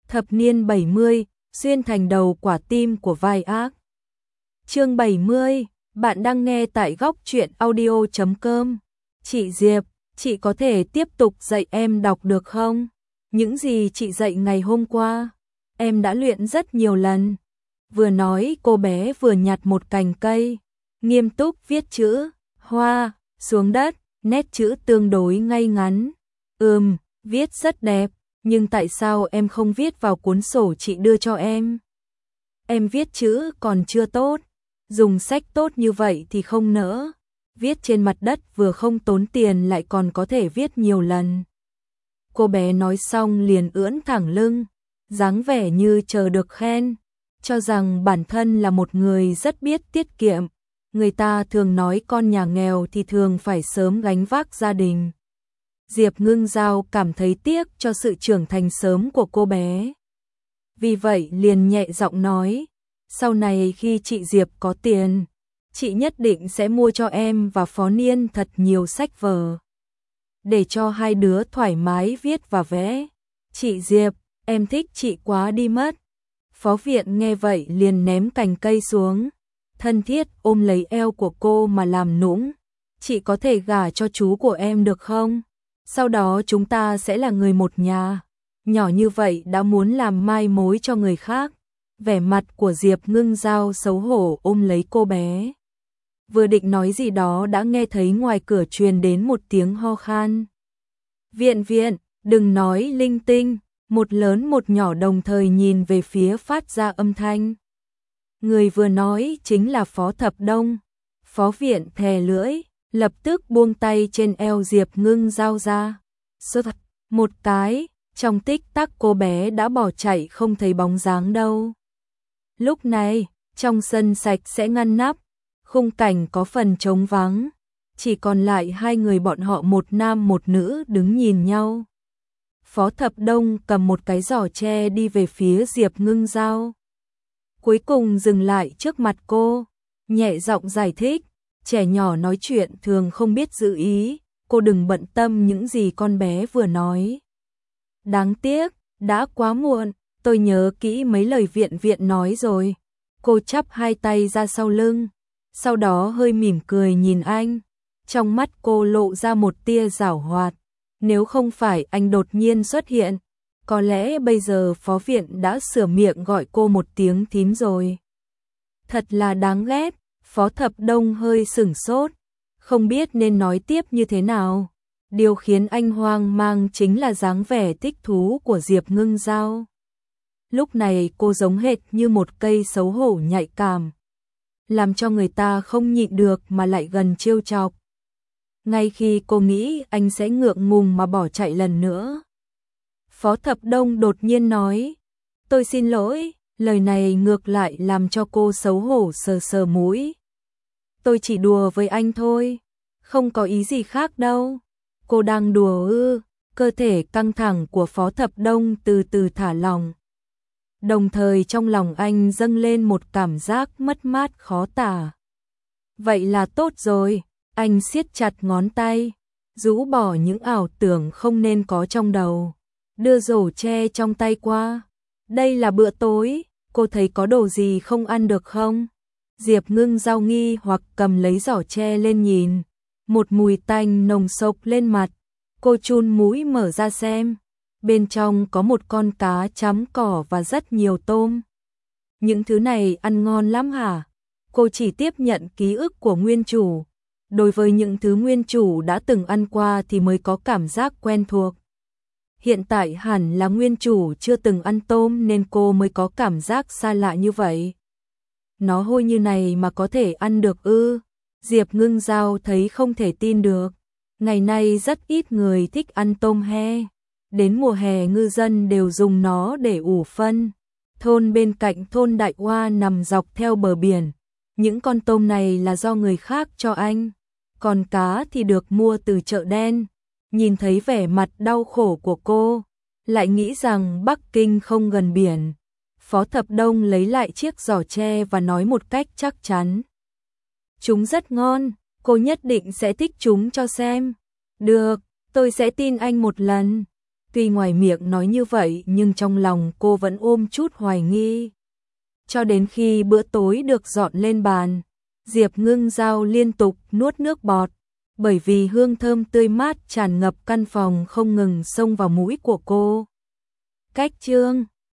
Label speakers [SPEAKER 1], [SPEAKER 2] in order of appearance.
[SPEAKER 1] Thập niên 70, xuyên thành đầu quả tim của vai ác. Chương 70, bạn đang nghe tại góc truyện audio.com. Chị Diệp, chị có thể tiếp tục dạy em đọc được không? Những gì chị dạy ngày hôm qua, em đã luyện rất nhiều lần. Vừa nói cô bé vừa nhặt một cành cây, nghiêm túc viết chữ hoa xuống đất, nét chữ tương đối ngay ngắn. Viết rất đẹp, nhưng tại sao em không viết vào cuốn sổ chị đưa cho em? Em viết chữ còn chưa tốt, dùng sách tốt như vậy thì không nỡ. Viết trên mặt đất vừa không tốn tiền lại còn có thể viết nhiều lần. Cô bé nói xong liền ưỡn thẳng lưng, dáng vẻ như chờ được khen, cho rằng bản thân là một người rất biết tiết kiệm. Người ta thường nói con nhà nghèo thì thường phải sớm gánh vác gia đình. Diệp Ngưng Giao cảm thấy tiếc cho sự trưởng thành sớm của cô bé. Vì vậy liền nhẹ giọng nói, sau này khi chị Diệp có tiền, chị nhất định sẽ mua cho em và Phó Niên thật nhiều sách vở, để cho hai đứa thoải mái viết và vẽ. Chị Diệp, em thích chị quá đi mất. Phó Viện nghe vậy liền ném cành cây xuống, thân thiết ôm lấy eo của cô mà làm nũng. Chị có thể gả cho chú của em được không? Sau đó chúng ta sẽ là người một nhà. Nhỏ như vậy đã muốn làm mai mối cho người khác. Vẻ mặt của Diệp Ngưng Giao xấu hổ ôm lấy cô bé. Vừa định nói gì đó đã nghe thấy ngoài cửa truyền đến một tiếng ho khan. Viện, đừng nói linh tinh. Một lớn một nhỏ đồng thời nhìn về phía phát ra âm thanh. Người vừa nói chính là Phó Thập Đông. Phó Viện thè lưỡi, lập tức buông tay trên eo Diệp Ngưng Giao ra. Sốt một cái, trong tích tắc cô bé đã bỏ chạy không thấy bóng dáng đâu. Lúc này, trong sân sạch sẽ ngăn nắp, khung cảnh có phần trống vắng, chỉ còn lại hai người bọn họ, một nam một nữ đứng nhìn nhau. Phó Thập Đông cầm một cái giỏ tre đi về phía Diệp Ngưng Giao. Cuối cùng dừng lại trước mặt cô, nhẹ giọng giải thích, trẻ nhỏ nói chuyện thường không biết giữ ý, cô đừng bận tâm những gì con bé vừa nói. Đáng tiếc, đã quá muộn, tôi nhớ kỹ mấy lời Viện nói rồi. Cô chắp hai tay ra sau lưng, sau đó hơi mỉm cười nhìn anh. Trong mắt cô lộ ra một tia giảo hoạt. Nếu không phải anh đột nhiên xuất hiện, có lẽ bây giờ Phó Viện đã sửa miệng gọi cô một tiếng thím rồi. Thật là đáng ghét. Phó Thập Đông hơi sửng sốt, không biết nên nói tiếp như thế nào. Điều khiến anh hoang mang chính là dáng vẻ thích thú của Diệp Ngưng Giao. Lúc này cô giống hệt như một cây xấu hổ nhạy cảm, làm cho người ta không nhịn được mà lại gần trêu chọc. Ngay khi cô nghĩ anh sẽ ngượng ngùng mà bỏ chạy lần nữa, Phó Thập Đông đột nhiên nói, tôi xin lỗi. Lời này ngược lại làm cho cô xấu hổ sờ sờ mũi. Tôi chỉ đùa với anh thôi, không có ý gì khác đâu. Cô đang đùa ư? Cơ thể căng thẳng của Phó Thập Đông từ từ thả lỏng. Đồng thời trong lòng anh dâng lên một cảm giác mất mát khó tả. Vậy là tốt rồi, anh siết chặt ngón tay, rũ bỏ những ảo tưởng không nên có trong đầu, đưa rổ tre trong tay qua. Đây là bữa tối, cô thấy có đồ gì không ăn được không? Diệp Ngưng Giao nghi hoặc cầm lấy giỏ tre lên nhìn, một mùi tanh nồng sộc lên mặt. Cô chun mũi mở ra xem, bên trong có một con cá chấm cỏ và rất nhiều tôm. Những thứ này ăn ngon lắm hả? Cô chỉ tiếp nhận ký ức của nguyên chủ. Đối với những thứ nguyên chủ đã từng ăn qua thì mới có cảm giác quen thuộc. Hiện tại hẳn là nguyên chủ chưa từng ăn tôm nên cô mới có cảm giác xa lạ như vậy. Nó hôi như này mà có thể ăn được ư? Diệp Ngưng Giao thấy không thể tin được. Ngày nay rất ít người thích ăn tôm he. Đến mùa hè ngư dân đều dùng nó để ủ phân. Thôn bên cạnh thôn Đại Hoa nằm dọc theo bờ biển. Những con tôm này là do người khác cho anh. Còn cá thì được mua từ chợ đen. Nhìn thấy vẻ mặt đau khổ của cô, lại nghĩ rằng Bắc Kinh không gần biển. Phó Thập Đông lấy lại chiếc giỏ tre và nói một cách chắc chắn. Chúng rất ngon, cô nhất định sẽ thích chúng cho xem. Được, tôi sẽ tin anh một lần. Tuy ngoài miệng nói như vậy nhưng trong lòng cô vẫn ôm chút hoài nghi. Cho đến khi bữa tối được dọn lên bàn, Diệp Ngưng Giao liên tục nuốt nước bọt, bởi vì hương thơm tươi mát tràn ngập căn phòng không ngừng xông vào mũi của cô. Cách chương